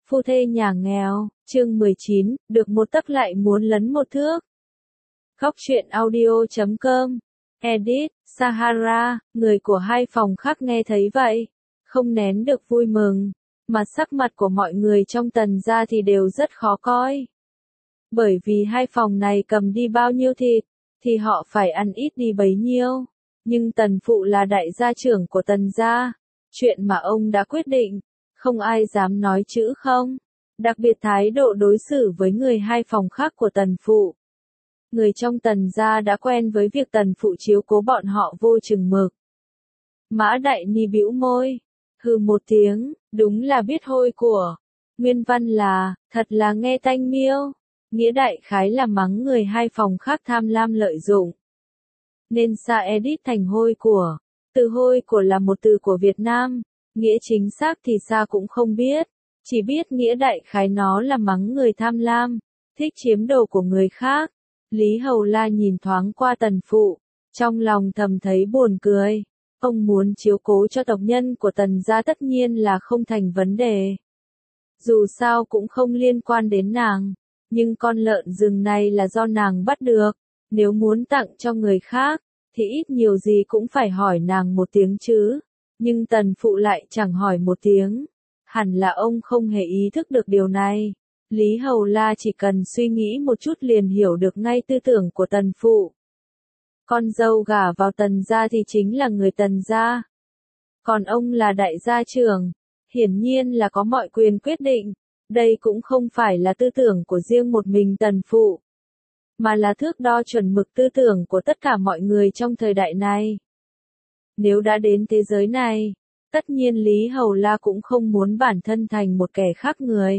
Phu thê nhà nghèo, chương 19, được một tấc lại muốn lấn một thước. Góc truyện audio.com, edit, Sahara, người của hai phòng khác nghe thấy vậy, không nén được vui mừng, mà sắc mặt của mọi người trong Tần gia thì đều rất khó coi. Bởi vì hai phòng này cầm đi bao nhiêu thịt, thì họ phải ăn ít đi bấy nhiêu. Nhưng Tần phụ là đại gia trưởng của Tần gia, chuyện mà ông đã quyết định, không ai dám nói chữ không. Đặc biệt thái độ đối xử với người hai phòng khác của Tần phụ. Người trong Tần gia đã quen với việc Tần phụ chiếu cố bọn họ vô chừng mực. Mã Đại Ni bĩu môi, hừ một tiếng, đúng là biết hôi của. Nguyên văn là, thật là nghe tanh miêu. Nghĩa đại khái là mắng người hai phòng khác tham lam lợi dụng. Nên Sa edit thành hôi của. Từ hôi của là một từ của Việt Nam, nghĩa chính xác thì Sa cũng không biết. Chỉ biết nghĩa đại khái nó là mắng người tham lam, thích chiếm đồ của người khác. Lý Hầu La nhìn thoáng qua Tần phụ, trong lòng thầm thấy buồn cười. Ông muốn chiếu cố cho tộc nhân của Tần gia tất nhiên là không thành vấn đề. Dù sao cũng không liên quan đến nàng, nhưng con lợn rừng này là do nàng bắt được. Nếu muốn tặng cho người khác, thì ít nhiều gì cũng phải hỏi nàng một tiếng chứ. Nhưng Tần phụ lại chẳng hỏi một tiếng. Hẳn là ông không hề ý thức được điều này. Lý Hầu La chỉ cần suy nghĩ một chút liền hiểu được ngay tư tưởng của Tần phụ. Con dâu gả vào Tần gia thì chính là người Tần gia. Còn ông là đại gia trưởng, hiển nhiên là có mọi quyền quyết định. Đây cũng không phải là tư tưởng của riêng một mình Tần phụ, mà là thước đo chuẩn mực tư tưởng của tất cả mọi người trong thời đại này. Nếu đã đến thế giới này, tất nhiên Lý Hầu La cũng không muốn bản thân thành một kẻ khác người.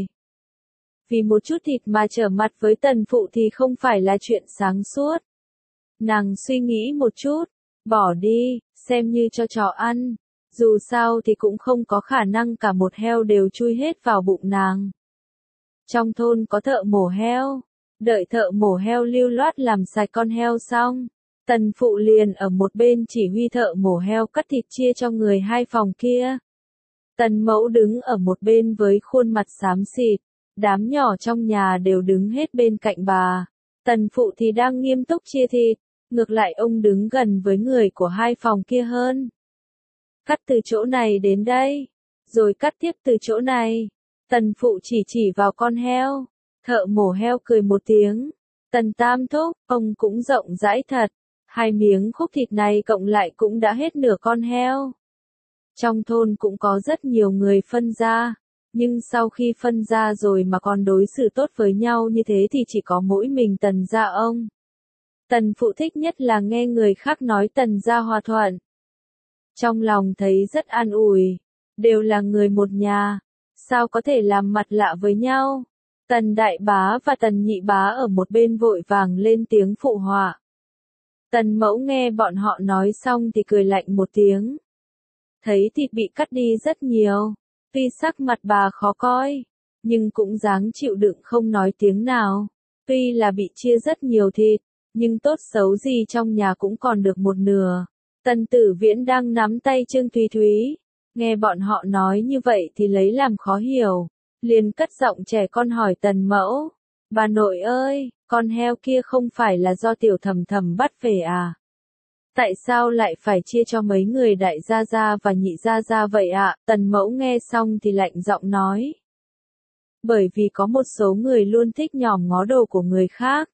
Vì một chút thịt mà trở mặt với Tần phụ thì không phải là chuyện sáng suốt. Nàng suy nghĩ một chút, bỏ đi, xem như cho chó ăn. Dù sao thì cũng không có khả năng cả một heo đều chui hết vào bụng nàng. Trong thôn có thợ mổ heo, đợi thợ mổ heo lưu loát làm sạch con heo xong, Tần phụ liền ở một bên chỉ huy thợ mổ heo cắt thịt chia cho người hai phòng kia. Tần mẫu đứng ở một bên với khuôn mặt xám xịt, đám nhỏ trong nhà đều đứng hết bên cạnh bà. Tần phụ thì đang nghiêm túc chia thịt, ngược lại ông đứng gần với người của hai phòng kia hơn. Cắt từ chỗ này đến đây, rồi cắt tiếp từ chỗ này. Tần phụ chỉ vào con heo. Thợ mổ heo cười một tiếng. Tần tam thúc, ông cũng rộng rãi thật. 2 miếng khúc thịt này cộng lại cũng đã hết nửa con heo. Trong thôn cũng có rất nhiều người phân ra. Nhưng sau khi phân ra rồi mà còn đối xử tốt với nhau như thế thì chỉ có mỗi mình Tần gia ông. Tần phụ thích nhất là nghe người khác nói Tần gia hòa thuận. Trong lòng thấy rất an ủi. Đều là người một nhà. Sao có thể làm mặt lạ với nhau? Tần đại bá và Tần nhị bá ở một bên vội vàng lên tiếng phụ họa. Tần mẫu nghe bọn họ nói xong thì cười lạnh một tiếng. Thấy thịt bị cắt đi rất nhiều. Tuy sắc mặt bà khó coi, nhưng cũng dáng chịu đựng không nói tiếng nào. Tuy là bị chia rất nhiều thịt, nhưng tốt xấu gì trong nhà cũng còn được một nửa. Tần Tử Viễn đang nắm tay Trương Thúy Thúy. Nghe bọn họ nói như vậy thì lấy làm khó hiểu. Liền cất giọng trẻ con hỏi Tần mẫu. Bà nội ơi, con heo kia không phải là do tiểu thầm thầm bắt về à? Tại sao lại phải chia cho mấy người đại gia gia và nhị gia gia vậy ạ? Tần mẫu nghe xong thì lạnh giọng nói. Bởi vì có một số người luôn thích nhòm ngó đồ của người khác.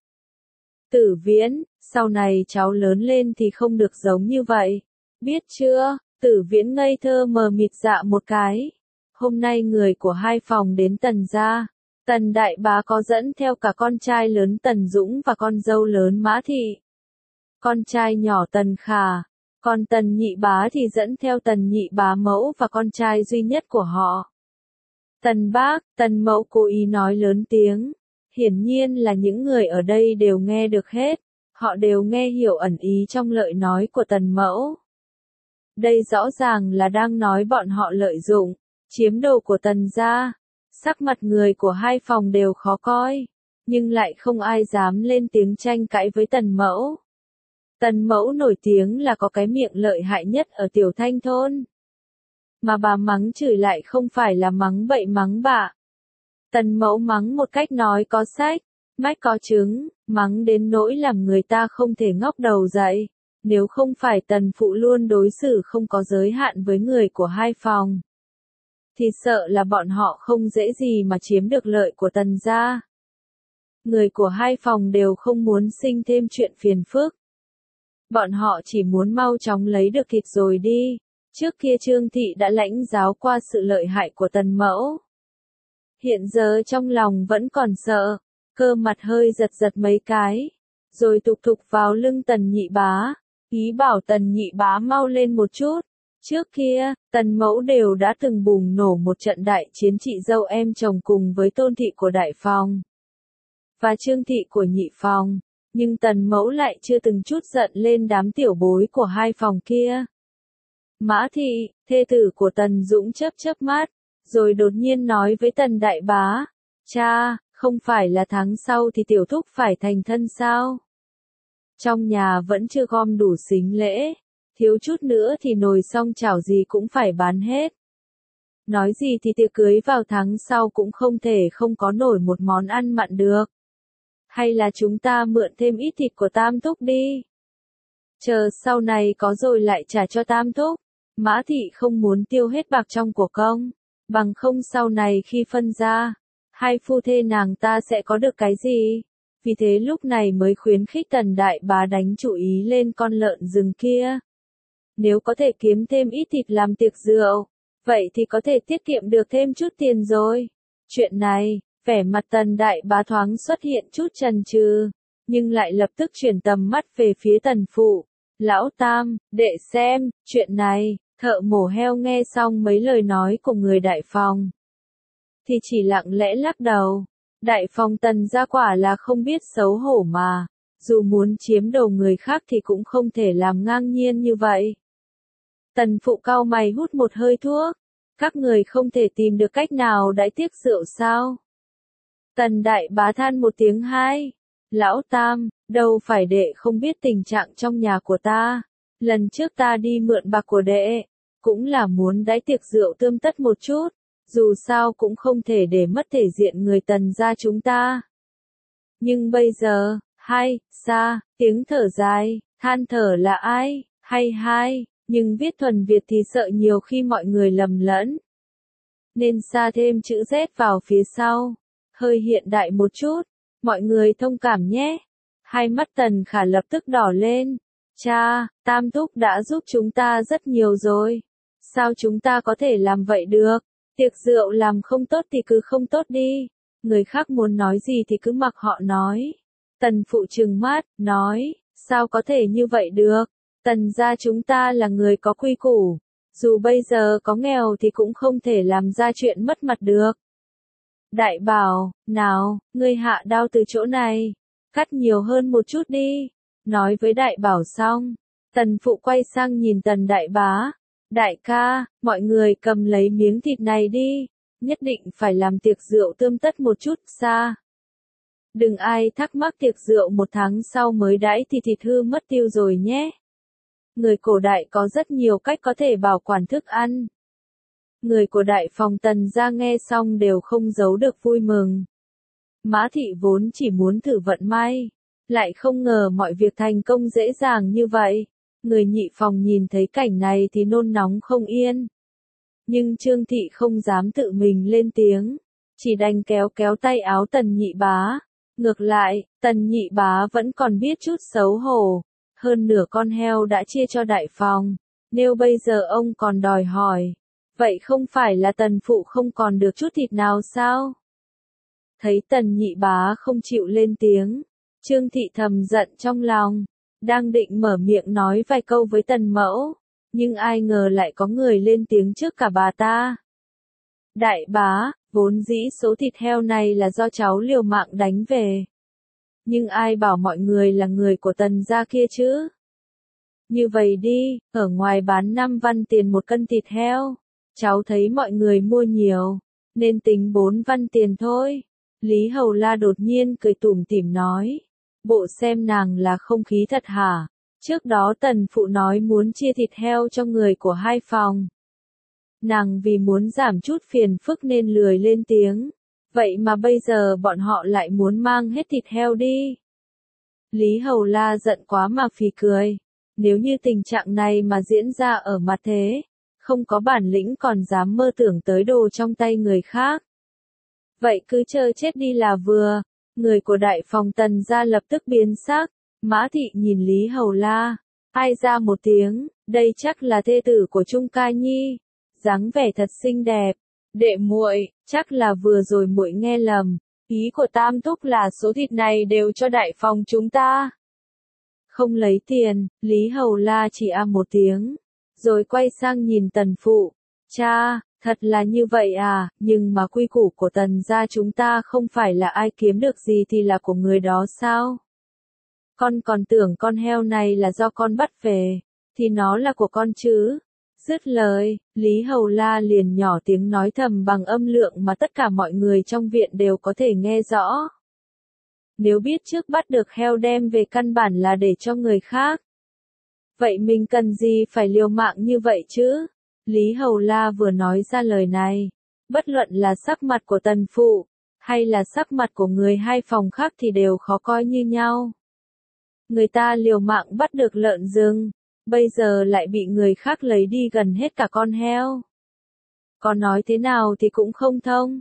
Tử Viễn, sau này cháu lớn lên thì không được giống như vậy. Biết chưa? Tử Viễn ngây thơ mờ mịt dạ một cái. Hôm nay người của hai phòng đến Tần gia. Tần đại bá có dẫn theo cả con trai lớn Tần Dũng và con dâu lớn Mã Thị. Con trai nhỏ Tần Khả. Còn Tần nhị bá thì dẫn theo Tần nhị bá mẫu và con trai duy nhất của họ. Tần bác, Tần mẫu cố ý nói lớn tiếng. Hiển nhiên là những người ở đây đều nghe được hết. Họ đều nghe hiểu ẩn ý trong lời nói của Tần mẫu. Đây rõ ràng là đang nói bọn họ lợi dụng, chiếm đồ của Tần gia. Sắc mặt người của hai phòng đều khó coi, nhưng lại không ai dám lên tiếng tranh cãi với Tần mẫu. Tần mẫu nổi tiếng là có cái miệng lợi hại nhất ở Tiểu Thanh thôn. Mà bà mắng chửi lại không phải là mắng bậy mắng bạ, Tần Mẫu mắng một cách nói có sách, mách có chứng, mắng đến nỗi làm người ta không thể ngóc đầu dậy. Nếu không phải Tần Phụ luôn đối xử không có giới hạn với người của hai phòng, thì sợ là bọn họ không dễ gì mà chiếm được lợi của Tần gia. Người của hai phòng đều không muốn sinh thêm chuyện phiền phức. Bọn họ chỉ muốn mau chóng lấy được thịt rồi đi. Trước kia Trương Thị đã lãnh giáo qua sự lợi hại của Tần Mẫu. Hiện giờ trong lòng vẫn còn sợ, cơ mặt hơi giật giật mấy cái, rồi tục thục vào lưng Tần Nhị Bá, ý bảo Tần Nhị Bá mau lên một chút. Trước kia, Tần Mẫu đều đã từng bùng nổ một trận đại chiến chị dâu em chồng cùng với Tôn Thị của Đại Phòng và Trương Thị của Nhị Phòng, nhưng Tần Mẫu lại chưa từng chút giận lên đám tiểu bối của hai phòng kia. Mã Thị, thê tử của Tần Dũng chớp chớp mắt, rồi đột nhiên nói với Tần Đại Bá, cha, không phải là tháng sau thì tiểu thúc phải thành thân sao? Trong nhà vẫn chưa gom đủ sính lễ, thiếu chút nữa thì nồi xong chảo gì cũng phải bán hết. Nói gì thì tiệc cưới vào tháng sau cũng không thể không có nổi một món ăn mặn được. Hay là chúng ta mượn thêm ít thịt của Tam Thúc đi. Chờ sau này có rồi lại trả cho Tam Thúc. Mã Thị không muốn tiêu hết bạc trong của công, bằng không sau này khi phân ra, hai phu thê nàng ta sẽ có được cái gì. Vì thế lúc này mới khuyến khích Tần Đại Bá đánh chủ ý lên con lợn rừng kia. Nếu có thể kiếm thêm ít thịt làm tiệc rượu, vậy thì có thể tiết kiệm được thêm chút tiền rồi. Chuyện này, vẻ mặt Tần Đại Bá thoáng xuất hiện chút chần chừ, nhưng lại lập tức chuyển tầm mắt về phía Tần Phụ. Lão Tam, đệ xem, chuyện này, thợ mổ heo nghe xong mấy lời nói của người Đại Phòng, thì chỉ lặng lẽ lắc đầu. Đại Phòng Tần gia quả là không biết xấu hổ mà, dù muốn chiếm đầu người khác thì cũng không thể làm ngang nhiên như vậy. Tần Phụ cau mày hút một hơi thuốc, các người không thể tìm được cách nào đãi tiệc rượu sao? Tần Đại Bá than một tiếng hai. Lão Tam, đâu phải đệ không biết tình trạng trong nhà của ta. Lần trước ta đi mượn bạc của đệ, cũng là muốn đãi tiệc rượu tươm tất một chút, dù sao cũng không thể để mất thể diện người Tần gia chúng ta. Nhưng bây giờ, hai, xa, tiếng thở dài, than thở là ai, hay hai, nhưng viết thuần Việt thì sợ nhiều khi mọi người lầm lẫn. Nên xa thêm chữ Z vào phía sau, hơi hiện đại một chút. Mọi người thông cảm nhé. Hai mắt Tần Khả lập tức đỏ lên. Cha, Tam Thúc đã giúp chúng ta rất nhiều rồi. Sao chúng ta có thể làm vậy được? Tiệc rượu làm không tốt thì cứ không tốt đi. Người khác muốn nói gì thì cứ mặc họ nói. Tần Phụ trừng mắt, nói, sao có thể như vậy được? Tần gia chúng ta là người có quy củ. Dù bây giờ có nghèo thì cũng không thể làm ra chuyện mất mặt được. Đại Bảo, nào, ngươi hạ đao từ chỗ này, cắt nhiều hơn một chút đi. Nói với Đại Bảo xong, Tần Phụ quay sang nhìn Tần Đại Bá. Đại ca, mọi người cầm lấy miếng thịt này đi, nhất định phải làm tiệc rượu tươm tất một chút xa. Đừng ai thắc mắc tiệc rượu một tháng sau mới đãi thì thịt hư mất tiêu rồi nhé. Người cổ đại có rất nhiều cách có thể bảo quản thức ăn. Người của Đại Phòng Tần gia nghe xong đều không giấu được vui mừng. Mã Thị vốn chỉ muốn thử vận may, lại không ngờ mọi việc thành công dễ dàng như vậy. Người Nhị Phòng nhìn thấy cảnh này thì nôn nóng không yên. Nhưng Trương Thị không dám tự mình lên tiếng, chỉ đành kéo kéo tay áo Tần Nhị Bá. Ngược lại, Tần Nhị Bá vẫn còn biết chút xấu hổ. Hơn nửa con heo đã chia cho Đại Phòng, nếu bây giờ ông còn đòi hỏi, vậy không phải là Tần Phụ không còn được chút thịt nào sao? Thấy Tần Nhị Bá không chịu lên tiếng, Trương Thị thầm giận trong lòng, đang định mở miệng nói vài câu với Tần Mẫu, nhưng ai ngờ lại có người lên tiếng trước cả bà ta. Đại Bá, vốn dĩ số thịt heo này là do cháu liều mạng đánh về. Nhưng ai bảo mọi người là người của Tần gia kia chứ? Như vậy đi, ở ngoài bán 5 văn tiền một cân thịt heo. Cháu thấy mọi người mua nhiều, nên tính 4 văn tiền thôi. Lý Hầu La đột nhiên cười tủm tỉm nói. Bộ xem nàng là không khí thật hả? Trước đó Tần Phụ nói muốn chia thịt heo cho người của hai phòng. Nàng vì muốn giảm chút phiền phức nên lười lên tiếng. Vậy mà bây giờ bọn họ lại muốn mang hết thịt heo đi. Lý Hầu La giận quá mà phì cười. Nếu như tình trạng này mà diễn ra ở mặt thế, không có bản lĩnh còn dám mơ tưởng tới đồ trong tay người khác. Vậy cứ chờ chết đi là vừa. Người của đại phòng Tần gia lập tức biến sắc. Mã Thị nhìn Lý Hầu La, ai ra một tiếng, đây chắc là thê tử của Trung Ca Nhi, dáng vẻ thật xinh đẹp. Đệ muội, chắc là vừa rồi muội nghe lầm, ý của Tam thúc là số thịt này đều cho đại phòng chúng ta. Không lấy tiền, Lý Hầu La chỉ một tiếng, rồi quay sang nhìn Tần phụ. Cha, thật là như vậy à, nhưng mà quy củ của Tần gia chúng ta không phải là ai kiếm được gì thì là của người đó sao? Con còn tưởng con heo này là do con bắt về, thì nó là của con chứ. Dứt lời, Lý Hầu La liền nhỏ tiếng nói thầm bằng âm lượng mà tất cả mọi người trong viện đều có thể nghe rõ. Nếu biết trước bắt được heo đem về căn bản là để cho người khác. Vậy mình cần gì phải liều mạng như vậy chứ? Lý Hầu La vừa nói ra lời này, bất luận là sắc mặt của Tần phụ, hay là sắc mặt của người hai phòng khác thì đều khó coi như nhau. Người ta liều mạng bắt được lợn rừng, bây giờ lại bị người khác lấy đi gần hết cả con heo. Có nói thế nào thì cũng không thông.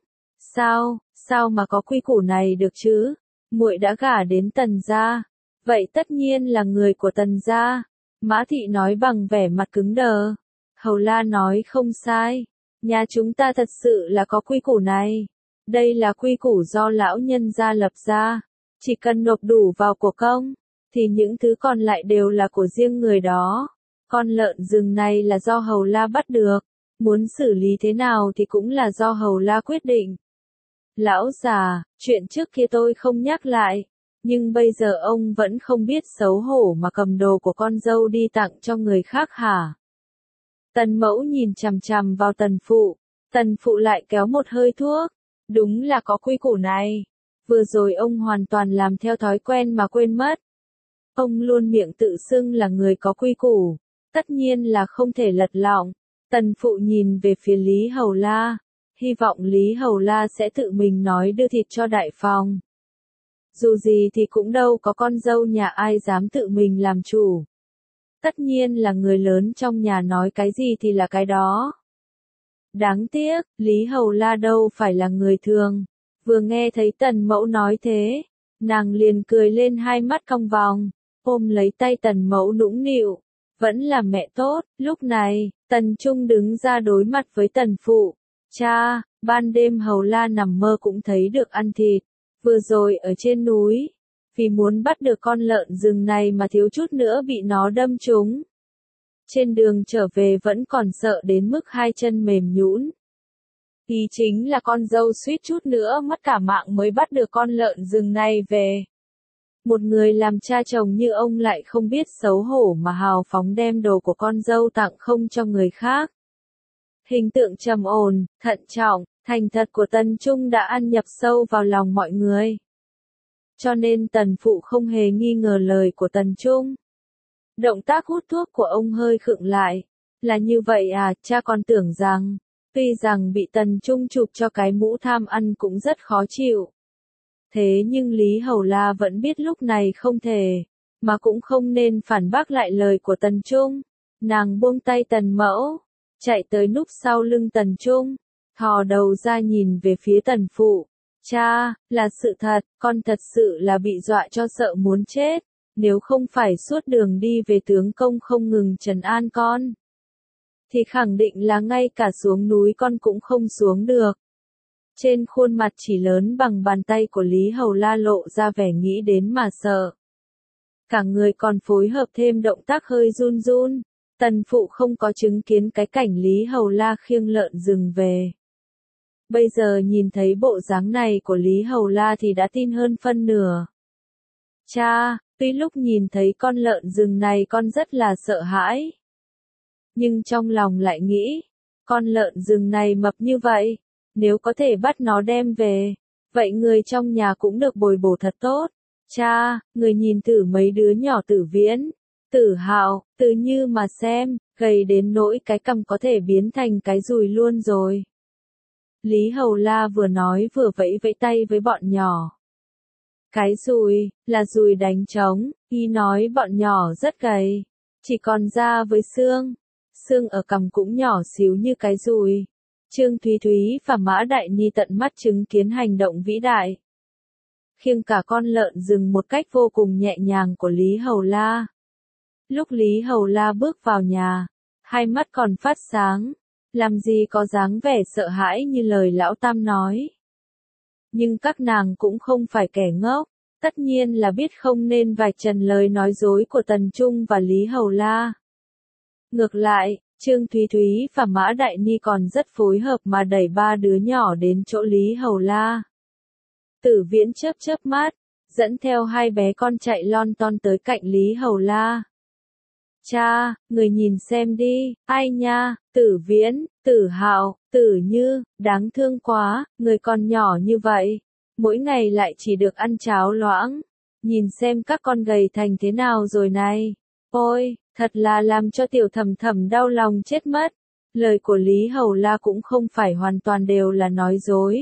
Sao mà có quy củ này được chứ? Muội đã gả đến Tần gia, vậy tất nhiên là người của Tần gia. Mã Thị nói bằng vẻ mặt cứng đờ. Hầu La nói không sai, nhà chúng ta thật sự là có quy củ này. Đây là quy củ do lão nhân gia lập ra, chỉ cần nộp đủ vào của công, thì những thứ còn lại đều là của riêng người đó. Con lợn rừng này là do Hầu La bắt được, muốn xử lý thế nào thì cũng là do Hầu La quyết định. Lão già, chuyện trước kia tôi không nhắc lại, nhưng bây giờ ông vẫn không biết xấu hổ mà cầm đồ của con dâu đi tặng cho người khác hả? Tần Mẫu nhìn chằm chằm vào Tần phụ lại kéo một hơi thuốc. Đúng là có quy củ này. Vừa rồi ông hoàn toàn làm theo thói quen mà quên mất. Ông luôn miệng tự xưng là người có quy củ, tất nhiên là không thể lật lọng. Tần phụ nhìn về phía Lý Hầu La, hy vọng Lý Hầu La sẽ tự mình nói đưa thịt cho đại phòng. Dù gì thì cũng đâu có con dâu nhà ai dám tự mình làm chủ. Tất nhiên là người lớn trong nhà nói cái gì thì là cái đó. Đáng tiếc, Lý Hầu La đâu phải là người thường. Vừa nghe thấy Tần Mẫu nói thế, nàng liền cười lên hai mắt cong vòng, ôm lấy tay Tần Mẫu nũng nịu. Vẫn là mẹ tốt. Lúc này, Tần Trung đứng ra đối mặt với Tần phụ. Cha, ban đêm Hầu La nằm mơ cũng thấy được ăn thịt. Vừa rồi ở trên núi, vì muốn bắt được con lợn rừng này mà thiếu chút nữa bị nó đâm trúng. Trên đường trở về vẫn còn sợ đến mức hai chân mềm nhũn. Ý chính là con dâu suýt chút nữa mất cả mạng mới bắt được con lợn rừng này về. Một người làm cha chồng như ông lại không biết xấu hổ mà hào phóng đem đồ của con dâu tặng không cho người khác. Hình tượng trầm ổn, thận trọng, thành thật của Tần Trung đã ăn nhập sâu vào lòng mọi người. Cho nên Tần phụ không hề nghi ngờ lời của Tần Trung. Động tác hút thuốc của ông hơi khựng lại. Là như vậy à, cha còn tưởng rằng, tuy rằng bị Tần Trung chụp cho cái mũ tham ăn cũng rất khó chịu. Thế nhưng Lý Hầu La vẫn biết lúc này không thể, mà cũng không nên phản bác lại lời của Tần Trung. Nàng buông tay Tần Mẫu, chạy tới núp sau lưng Tần Trung, thò đầu ra nhìn về phía Tần phụ. Cha, là sự thật, con thật sự là bị dọa cho sợ muốn chết. Nếu không phải suốt đường đi về tướng công không ngừng trấn an con, thì khẳng định là ngay cả xuống núi con cũng không xuống được. Trên khuôn mặt chỉ lớn bằng bàn tay của Lý Hầu La lộ ra vẻ nghĩ đến mà sợ. Cả người còn phối hợp thêm động tác hơi run run. Tần phụ không có chứng kiến cái cảnh Lý Hầu La khiêng lợn rừng về. Bây giờ nhìn thấy bộ dáng này của Lý Hầu La thì đã tin hơn phân nửa. Cha, tuy lúc nhìn thấy con lợn rừng này con rất là sợ hãi. Nhưng trong lòng lại nghĩ, con lợn rừng này mập như vậy, nếu có thể bắt nó đem về, vậy người trong nhà cũng được bồi bổ thật tốt. Cha, người nhìn thử mấy đứa nhỏ Tử Viễn, Tử Hạo, Từ Như mà xem, gầy đến nỗi cái cằm có thể biến thành cái dùi luôn rồi. Lý Hầu La vừa nói vừa vẫy vẫy tay với bọn nhỏ. Cái dùi, là dùi đánh trống, y nói bọn nhỏ rất gầy, chỉ còn da với xương. Xương ở cằm cũng nhỏ xíu như cái dùi. Trương Thúy Thúy và Mã Đại Ni tận mắt chứng kiến hành động vĩ đại, khiêng cả con lợn rừng một cách vô cùng nhẹ nhàng của Lý Hầu La. Lúc Lý Hầu La bước vào nhà, hai mắt còn phát sáng, làm gì có dáng vẻ sợ hãi như lời lão tam nói. Nhưng các nàng cũng không phải kẻ ngốc, tất nhiên là biết không nên vạch trần lời nói dối của Tần Trung và Lý Hầu La. Ngược lại, Trương Thúy Thúy và Mã Đại Ni còn rất phối hợp mà đẩy ba đứa nhỏ đến chỗ Lý Hầu La. Tử Viễn chớp chớp mắt, dẫn theo hai bé con chạy lon ton tới cạnh Lý Hầu La. Cha, người nhìn xem đi, ai nha, Tử Viễn, Tử Hạo, Tử Như, đáng thương quá, người còn nhỏ như vậy, mỗi ngày lại chỉ được ăn cháo loãng, nhìn xem các con gầy thành thế nào rồi này. Ôi, thật là làm cho tiểu Thầm Thầm đau lòng chết mất. Lời của Lý Hầu La cũng không phải hoàn toàn đều là nói dối.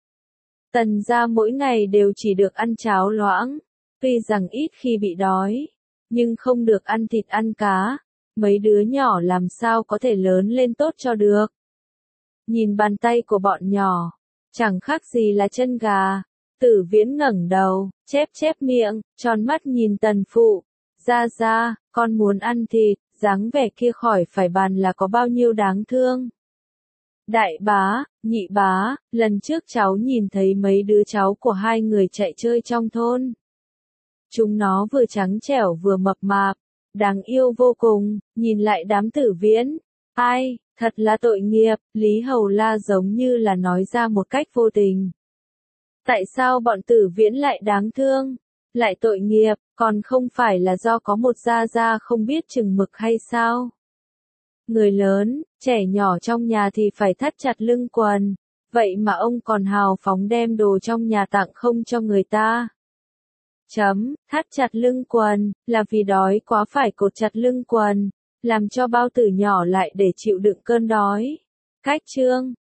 Tần gia mỗi ngày đều chỉ được ăn cháo loãng, tuy rằng ít khi bị đói, nhưng không được ăn thịt ăn cá, mấy đứa nhỏ làm sao có thể lớn lên tốt cho được. Nhìn bàn tay của bọn nhỏ, chẳng khác gì là chân gà. Tử Viễn ngẩng đầu, chép chép miệng, tròn mắt nhìn Tần phụ. Ra, con muốn ăn thịt, dáng vẻ kia khỏi phải bàn là có bao nhiêu đáng thương. Đại bá, nhị bá, lần trước cháu nhìn thấy mấy đứa cháu của hai người chạy chơi trong thôn. Chúng nó vừa trắng trẻo vừa mập mạp, đáng yêu vô cùng, nhìn lại đám Tử Viễn. Ai, thật là tội nghiệp, Lý Hầu La giống như là nói ra một cách vô tình. Tại sao bọn Tử Viễn lại đáng thương, lại tội nghiệp, còn không phải là do có một gia gia không biết chừng mực hay sao? Người lớn, trẻ nhỏ trong nhà thì phải thắt chặt lưng quần, vậy mà ông còn hào phóng đem đồ trong nhà tặng không cho người ta. Thắt chặt lưng quần, là vì đói quá phải cột chặt lưng quần, làm cho bao tử nhỏ lại để chịu đựng cơn đói. Cách chương